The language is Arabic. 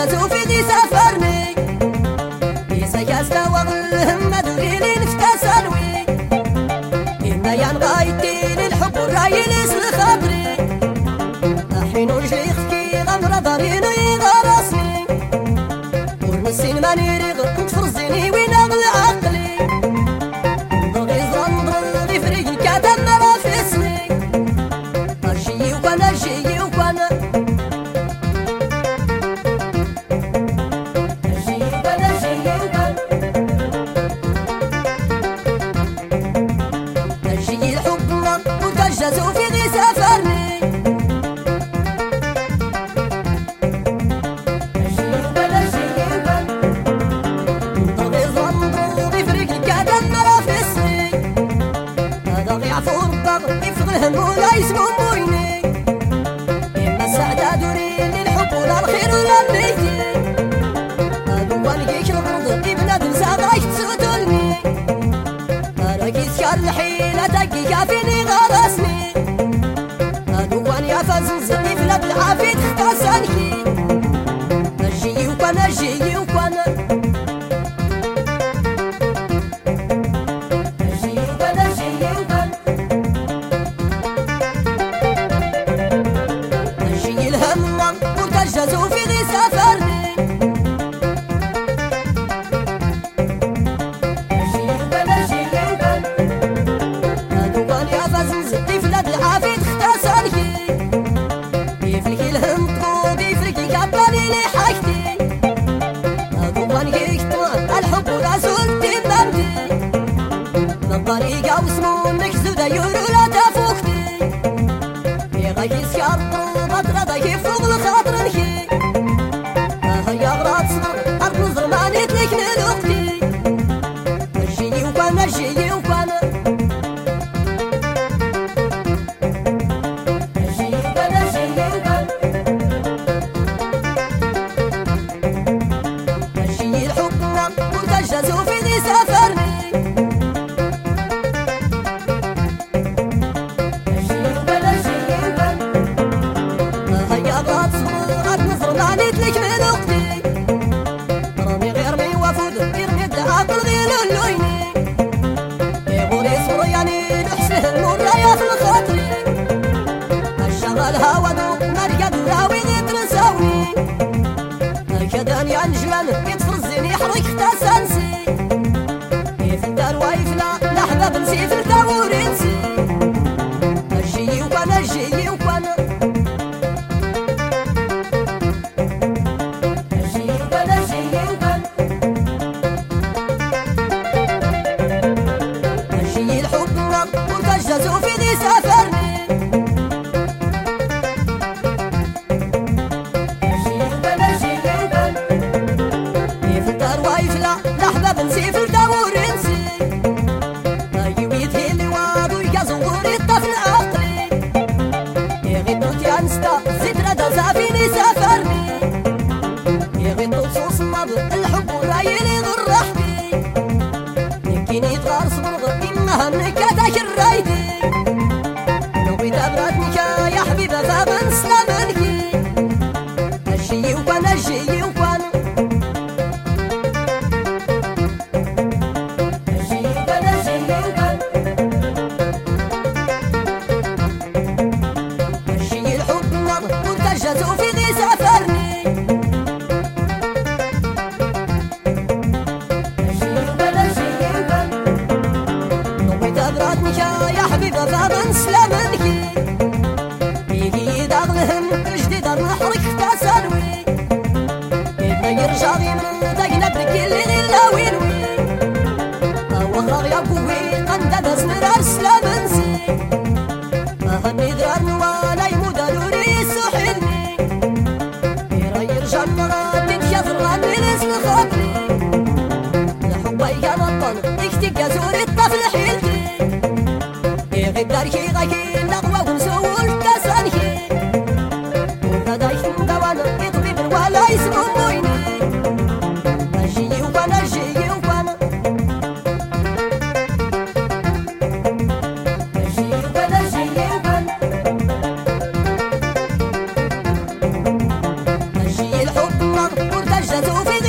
وتجازو في ذي سفرني يسكاستا وغلهم دغيلي نفتسانوي إنا ينغايتين الحب والرايل يسل خاطري حين رجلي خفكي غمرة ضريني غرسني ورنسين ماني ريغ تفرزيني وين أغلى عقلي ضغي زران ضغي فريق كاتم مرا في اسمي أرجي وكان أرجي وكان أرجي الحب وتجازو في ذي سفرني يفضلهم ولا يسمو مويني إما السعادة دورين للحب ولا الخير ولا النيتي هادو والقيك الغرض بنادم ساغايك تسودلني راكي سكار الحيلة تاكي كافيني غرسني هادو واني فازنز بلاد العافية تختاسانكي أرجي وكان أرجي وكان وتجازو في ذي سفرني هادو واني فازنز بلاد العافية تختاسانكي يفلكي الهم طرود يفلكي كابالي لي حاجتي هادو واني يكتر الحب وراسول تمامتي للطريقة واسمو مكزودة يورو لا تفوقتي يغاكي سكار بطرة يفوق الخاطر نكي هيا غرات صغر أرض نظر ما نتلك نلوقتي أرجيني وكان أرجيني وكان أرجيني الحب وتجازو في ذي سفرني لك من وقتي رامي غير مي وفود يرمي العقل غير اللويني يقولي صرياني نحسه المرايا في الخاطري الشغل هاودو مرقد وراوي ذي بنساوي كدان يا نجلان يتفرزني يحرق اختاسانسي كيف الدار وايفلا لحباب نسيف الداوري نسي أرجي وكان أرجي وكان وتجازو في ذي سفرني كيف الدار وايفلا لحباب نسيف الدور نسي يويت هي اللي واضو يقازو غوري الطفل عقلي يغيطو تيانستا زيتنا دازافيني سفرني يغيطو تصوص النضل الحب ورايلي غرحتي يكيني تغارس برغ إنها منكاتك الرايدي نويت أبراتنك يا حبيبة فابن سلامنكي أرجي وكان أرجي وكان أرجي الحب نض وتجازو في ذي سفرني يا حبيبة فابن سلامنكي يجي داغلهم جديدة نحرك تسانوي إذا يرجع لي من داقنا بركي اللي غلاوينوي وخار يا بوي قندد اسمرار سلامنسي أهني درار نوالا يمودا نوري سحلني إذا يرجع مراتك يا فرغان من اسم خاطري لحبي يا نطن اكتك يا زوري الطفل حيلتي غداركي غاكي نغوى ومسول تسانكي وفدايك ندوانا يطبيب ولا يسمو مويني أرجي وكان أرجي وكان أرجي الحب النار ورتجت في